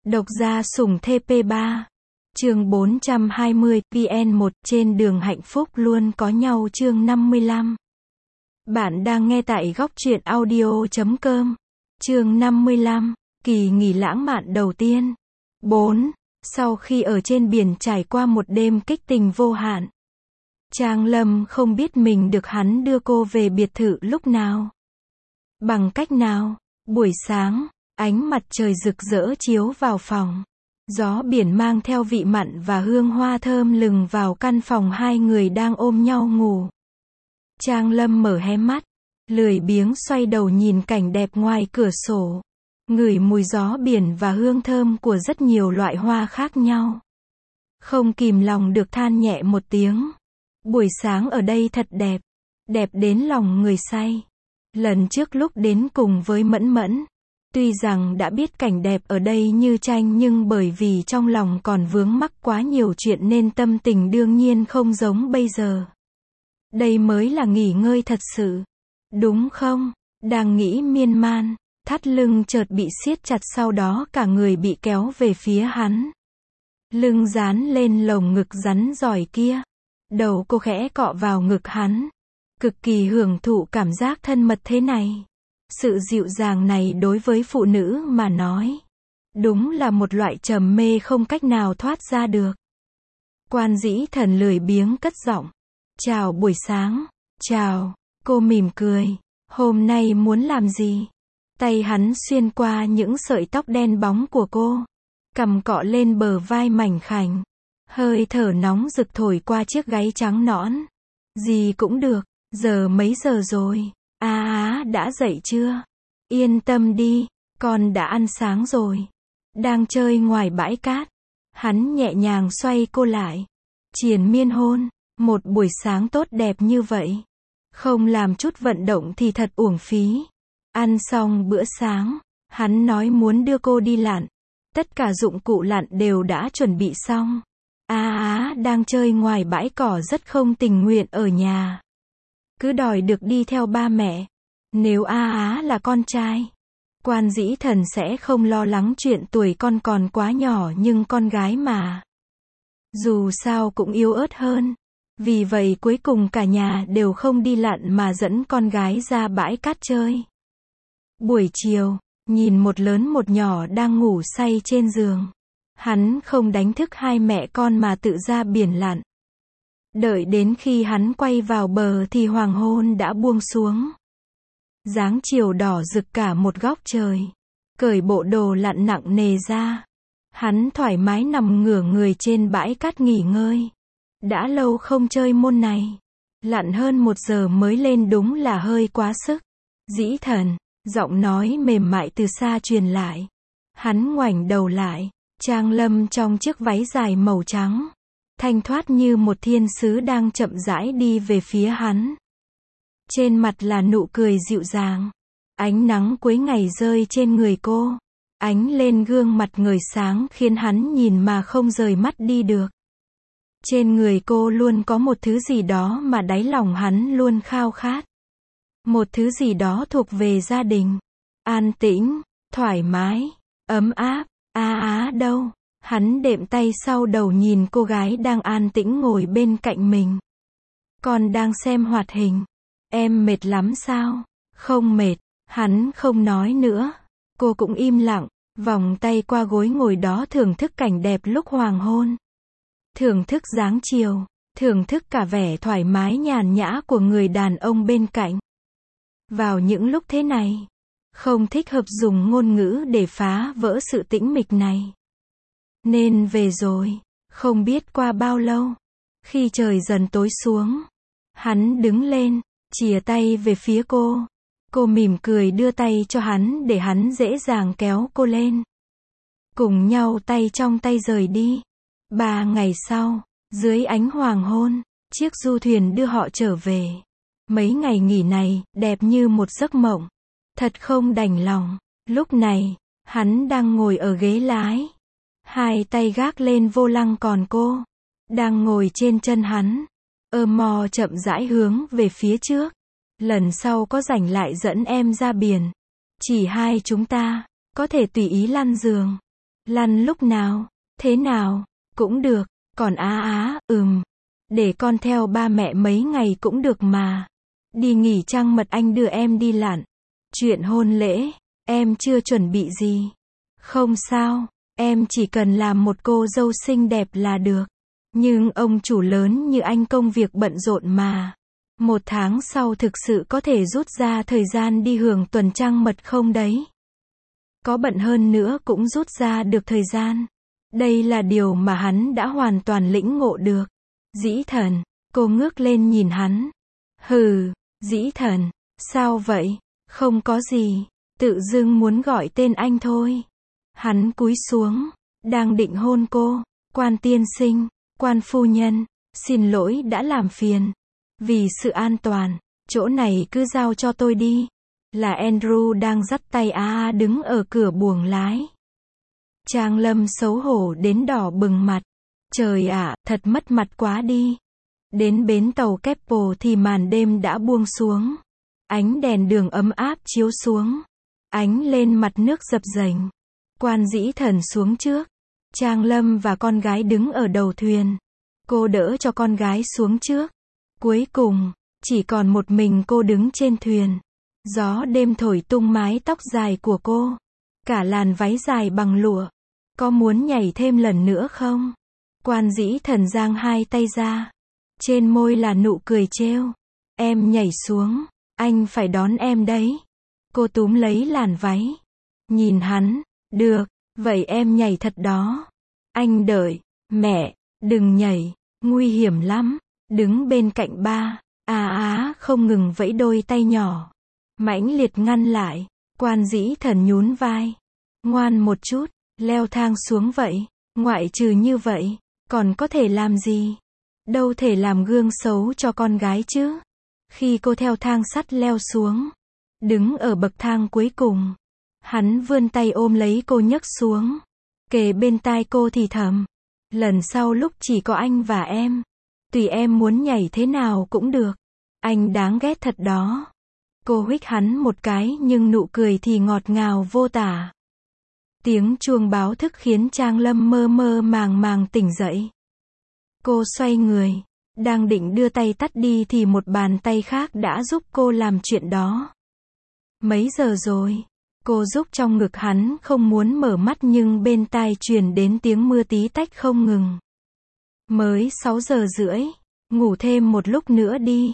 Độc gia sủng TP3. Chương 420, VN1, trên đường hạnh phúc luôn có nhau chương 55. Bạn đang nghe tại góc truyện audio.com. Chương 55, kỳ nghỉ lãng mạn đầu tiên. 4. Sau khi ở trên biển trải qua một đêm kích tình vô hạn, Trang Lâm không biết mình được hắn đưa cô về biệt thự lúc nào, bằng cách nào. Buổi sáng, ánh mặt trời rực rỡ chiếu vào phòng. Gió biển mang theo vị mặn và hương hoa thơm lừng vào căn phòng hai người đang ôm nhau ngủ. Trang Lâm mở hé mắt, lười biếng xoay đầu nhìn cảnh đẹp ngoài cửa sổ, ngửi mùi gió biển và hương thơm của rất nhiều loại hoa khác nhau. Không kìm lòng được than nhẹ một tiếng. Buổi sáng ở đây thật đẹp, đẹp đến lòng người say. Lần trước lúc đến cùng với Mẫn Mẫn, tuy rằng đã biết cảnh đẹp ở đây như tranh nhưng bởi vì trong lòng còn vướng mắc quá nhiều chuyện nên tâm tình đương nhiên không giống bây giờ. Đây mới là nghỉ ngơi thật sự, đúng không? Đang nghĩ miên man, thắt lưng chợt bị siết chặt, sau đó cả người bị kéo về phía hắn. Lưng dán lên lồng ngực rắn giỏi kia. Đầu cô khẽ cọ vào ngực hắn. Cực kỳ hưởng thụ cảm giác thân mật thế này. Sự dịu dàng này đối với phụ nữ mà nói, đúng là một loại trầm mê không cách nào thoát ra được. Quan Dĩ Thần lười biếng cất giọng. Chào buổi sáng. Chào. Cô mỉm cười. Hôm nay muốn làm gì? Tay hắn xuyên qua những sợi tóc đen bóng của cô, cằm cọ lên bờ vai mảnh khảnh. Hơi thở nóng rực thổi qua chiếc gáy trắng nõn. Gì cũng được. Giờ mấy giờ rồi? Đã dậy chưa? Yên tâm đi, con đã ăn sáng rồi. Đang chơi ngoài bãi cát. Hắn nhẹ nhàng xoay cô lại, triền miên hôn. Một buổi sáng tốt đẹp như vậy, không làm chút vận động thì thật uổng phí. Ăn xong bữa sáng, hắn nói muốn đưa cô đi lặn. Tất cả dụng cụ lặn đều đã chuẩn bị xong. Đang chơi ngoài bãi cỏ rất không tình nguyện ở nhà, cứ đòi được đi theo ba mẹ. Nếu là con trai, Quan Dĩ Thần sẽ không lo lắng chuyện tuổi con còn quá nhỏ, nhưng con gái mà, dù sao cũng yếu ớt hơn. Vì vậy cuối cùng cả nhà đều không đi lặn mà dẫn con gái ra bãi cát chơi. Buổi chiều, nhìn một lớn một nhỏ đang ngủ say trên giường, hắn không đánh thức hai mẹ con mà tự ra biển lặn. Đợi đến khi hắn quay vào bờ thì hoàng hôn đã buông xuống. Dáng chiều đỏ rực cả một góc trời. Cởi bộ đồ lặn nặng nề ra, hắn thoải mái nằm ngửa người trên bãi cát nghỉ ngơi. Đã lâu không chơi môn này, lặn hơn 1 giờ mới lên đúng là hơi quá sức. Dĩ Thần, giọng nói mềm mại từ xa truyền lại. Hắn ngoảnh đầu lại, Trang Lâm trong chiếc váy dài màu trắng, thanh thoát như một thiên sứ đang chậm rãi đi về phía hắn. Trên mặt là nụ cười dịu dàng. Ánh nắng cuối ngày rơi trên người cô, ánh lên gương mặt ngời sáng khiến hắn nhìn mà không rời mắt đi được. Trên người cô luôn có một thứ gì đó mà đáy lòng hắn luôn khao khát. Một thứ gì đó thuộc về gia đình. An tĩnh, thoải mái, ấm áp. Đâu? Hắn đệm tay sau đầu nhìn cô gái đang an tĩnh ngồi bên cạnh mình. Con đang xem hoạt hình. Em mệt lắm sao? Không mệt. Hắn không nói nữa. Cô cũng im lặng, vòng tay qua gối ngồi đó thưởng thức cảnh đẹp lúc hoàng hôn. Thưởng thức dáng chiều, thưởng thức cả vẻ thoải mái nhàn nhã của người đàn ông bên cạnh. Vào những lúc thế này, không thích hợp dùng ngôn ngữ để phá vỡ sự tĩnh mịch này. Nên về rồi. Không biết qua bao lâu, khi trời dần tối xuống, hắn đứng lên, chìa tay về phía cô. Cô mỉm cười đưa tay cho hắn để hắn dễ dàng kéo cô lên. Cùng nhau tay trong tay rời đi. 3 ngày sau, dưới ánh hoàng hôn, chiếc du thuyền đưa họ trở về. Mấy ngày nghỉ này, đẹp như một giấc mộng. Thật không đành lòng. Lúc này, hắn đang ngồi ở ghế lái, hai tay gác lên vô lăng, còn cô đang ngồi trên chân hắn, mò chậm rãi hướng về phía trước. Lần sau có rảnh lại dẫn em ra biển. Chỉ hai chúng ta, có thể tùy ý lăn giường. Lăn lúc nào? Thế nào? Cũng được. Còn để con theo ba mẹ mấy ngày cũng được mà. Đi nghỉ trăng mật anh đưa em đi lặn. Chuyện hôn lễ, em chưa chuẩn bị gì. Không sao, em chỉ cần làm một cô dâu xinh đẹp là được. Nhưng ông chủ lớn như anh công việc bận rộn mà. 1 tháng sau thực sự có thể rút ra thời gian đi hưởng tuần trăng mật không đấy? Có bận hơn nữa cũng rút ra được thời gian. Đây là điều mà hắn đã hoàn toàn lĩnh ngộ được. Dĩ Thần, cô ngước lên nhìn hắn. Hừ, Dĩ Thần, sao vậy? Không có gì, tự dưng muốn gọi tên anh thôi. Hắn cúi xuống, đang định hôn cô. Quan tiên sinh, quan phu nhân, xin lỗi đã làm phiền. Vì sự an toàn, chỗ này cứ giao cho tôi đi. Là Andrew đang dắt tay đứng ở cửa buồng lái. Trang Lâm xấu hổ đến đỏ bừng mặt. Trời ạ, thật mất mặt quá đi. Đến bến tàu Keppel thì màn đêm đã buông xuống. Ánh đèn đường ấm áp chiếu xuống. Ánh lên mặt nước dập dềnh. Quan Dĩ Thần xuống trước. Trang Lâm và con gái đứng ở đầu thuyền. Cô đỡ cho con gái xuống trước. Cuối cùng, chỉ còn một mình cô đứng trên thuyền. Gió đêm thổi tung mái tóc dài của cô. Cả làn váy dài bằng lụa. Có muốn nhảy thêm lần nữa không? Quan Dĩ Thần giang hai tay ra. Trên môi là nụ cười trêu. Em nhảy xuống, anh phải đón em đấy. Cô túm lấy làn váy. Nhìn hắn, được, vậy em nhảy thật đó. Anh đợi, mẹ, đừng nhảy, nguy hiểm lắm. Đứng bên cạnh ba, không ngừng vẫy đôi tay nhỏ. Mãnh liệt ngăn lại. Quan Dĩ Thần nhún vai. Ngoan một chút, leo thang xuống vậy. Ngoại trừ như vậy, còn có thể làm gì? Đâu thể làm gương xấu cho con gái chứ. Khi cô theo thang sắt leo xuống, đứng ở bậc thang cuối cùng, hắn vươn tay ôm lấy cô nhấc xuống. Kề bên tai cô thì thầm. Lần sau lúc chỉ có anh và em, tùy em muốn nhảy thế nào cũng được. Anh đáng ghét thật đó. Cô huých hắn một cái nhưng nụ cười thì ngọt ngào vô tả. Tiếng chuông báo thức khiến Trang Lâm mơ mơ màng màng tỉnh dậy. Cô xoay người, đang định đưa tay tắt đi thì một bàn tay khác đã giúp cô làm chuyện đó. Mấy giờ rồi? Cô rúc trong ngực hắn không muốn mở mắt nhưng bên tai truyền đến tiếng mưa tí tách không ngừng. Mới 6 giờ rưỡi, ngủ thêm một lúc nữa đi.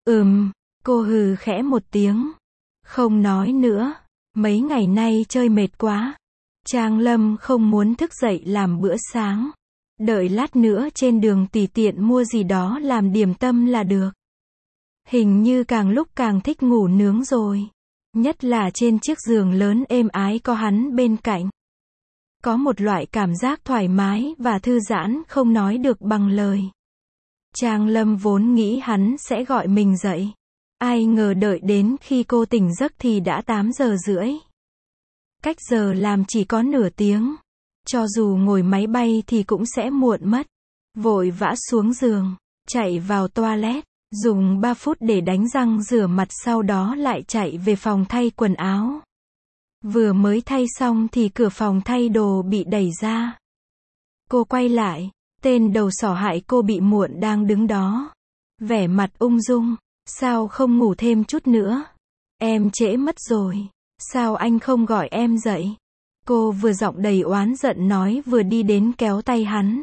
Cô hừ khẽ một tiếng. Không nói nữa, mấy ngày nay chơi mệt quá. Trang Lâm không muốn thức dậy làm bữa sáng. Đợi lát nữa trên đường tùy tiện mua gì đó làm điểm tâm là được. Hình như càng lúc càng thích ngủ nướng rồi. Nhất là trên chiếc giường lớn êm ái có hắn bên cạnh. Có một loại cảm giác thoải mái và thư giãn không nói được bằng lời. Trang Lâm vốn nghĩ hắn sẽ gọi mình dậy. Ai ngờ đợi đến khi cô tỉnh giấc thì đã 8 giờ rưỡi. Cách giờ làm chỉ có nửa tiếng. Cho dù ngồi máy bay thì cũng sẽ muộn mất. Vội vã xuống giường, chạy vào toilet, dùng 3 phút để đánh răng rửa mặt sau đó lại chạy về phòng thay quần áo. Vừa mới thay xong thì cửa phòng thay đồ bị đẩy ra. Cô quay lại, tên đầu sỏ hại cô bị muộn đang đứng đó. Vẻ mặt ung dung, sao không ngủ thêm chút nữa? Em trễ mất rồi, sao anh không gọi em dậy? Cô vừa giọng đầy oán giận nói vừa đi đến kéo tay hắn.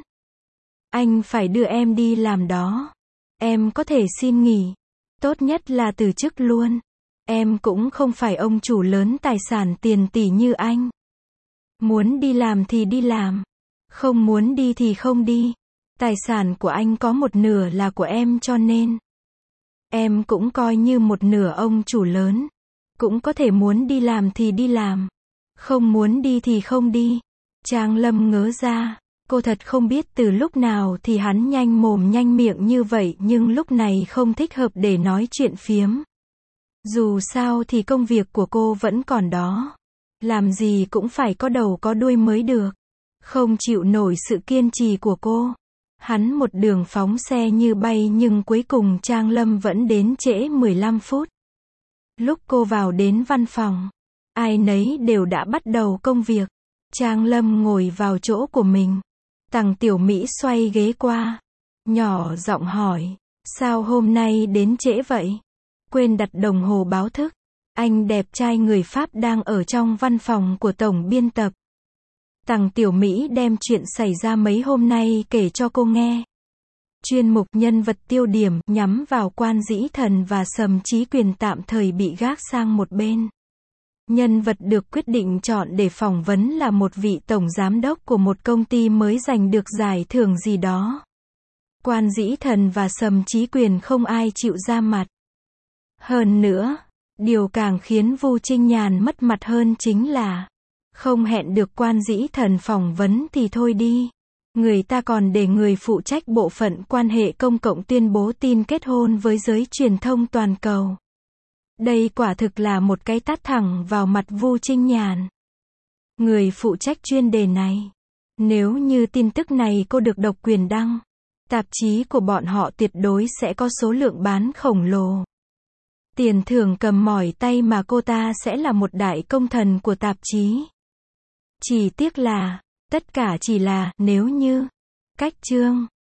Anh phải đưa em đi làm đó. Em có thể xin nghỉ. Tốt nhất là từ chức luôn. Em cũng không phải ông chủ lớn tài sản tiền tỷ như anh. Muốn đi làm thì đi làm. Không muốn đi thì không đi. Tài sản của anh có một nửa là của em cho nên em cũng coi như một nửa ông chủ lớn. Cũng có thể muốn đi làm thì đi làm. Không muốn đi thì không đi. Trang Lâm ngớ ra. Cô thật không biết từ lúc nào thì hắn nhanh mồm nhanh miệng như vậy nhưng lúc này không thích hợp để nói chuyện phiếm. Dù sao thì công việc của cô vẫn còn đó. Làm gì cũng phải có đầu có đuôi mới được. Không chịu nổi sự kiên trì của cô. Hắn một đường phóng xe như bay nhưng cuối cùng Trang Lâm vẫn đến trễ 15 phút. Lúc cô vào đến văn phòng, ai nấy đều đã bắt đầu công việc. Trang Lâm ngồi vào chỗ của mình. Tằng Tiểu Mỹ xoay ghế qua. Nhỏ giọng hỏi. Sao hôm nay đến trễ vậy? Quên đặt đồng hồ báo thức. Anh đẹp trai người Pháp đang ở trong văn phòng của tổng biên tập. Tằng Tiểu Mỹ đem chuyện xảy ra mấy hôm nay kể cho cô nghe. Chuyên mục nhân vật tiêu điểm nhắm vào Quan Dĩ Thần và Sầm Chí Quyền tạm thời bị gác sang một bên. Nhân vật được quyết định chọn để phỏng vấn là một vị tổng giám đốc của một công ty mới giành được giải thưởng gì đó. Quan Dĩ Thần và Sầm Chí Quyền không ai chịu ra mặt. Hơn nữa, điều càng khiến Vu Trinh Nhàn mất mặt hơn chính là không hẹn được Quan Dĩ Thần phỏng vấn thì thôi đi. Người ta còn để người phụ trách bộ phận quan hệ công cộng tuyên bố tin kết hôn với giới truyền thông toàn cầu. Đây quả thực là một cái tát thẳng vào mặt Vu Trinh Nhàn. Người phụ trách chuyên đề này. Nếu như tin tức này cô được độc quyền đăng, tạp chí của bọn họ tuyệt đối sẽ có số lượng bán khổng lồ. Tiền thưởng cầm mỏi tay mà cô ta sẽ là một đại công thần của tạp chí. Chỉ tiếc là, tất cả chỉ là, nếu như, cách chương.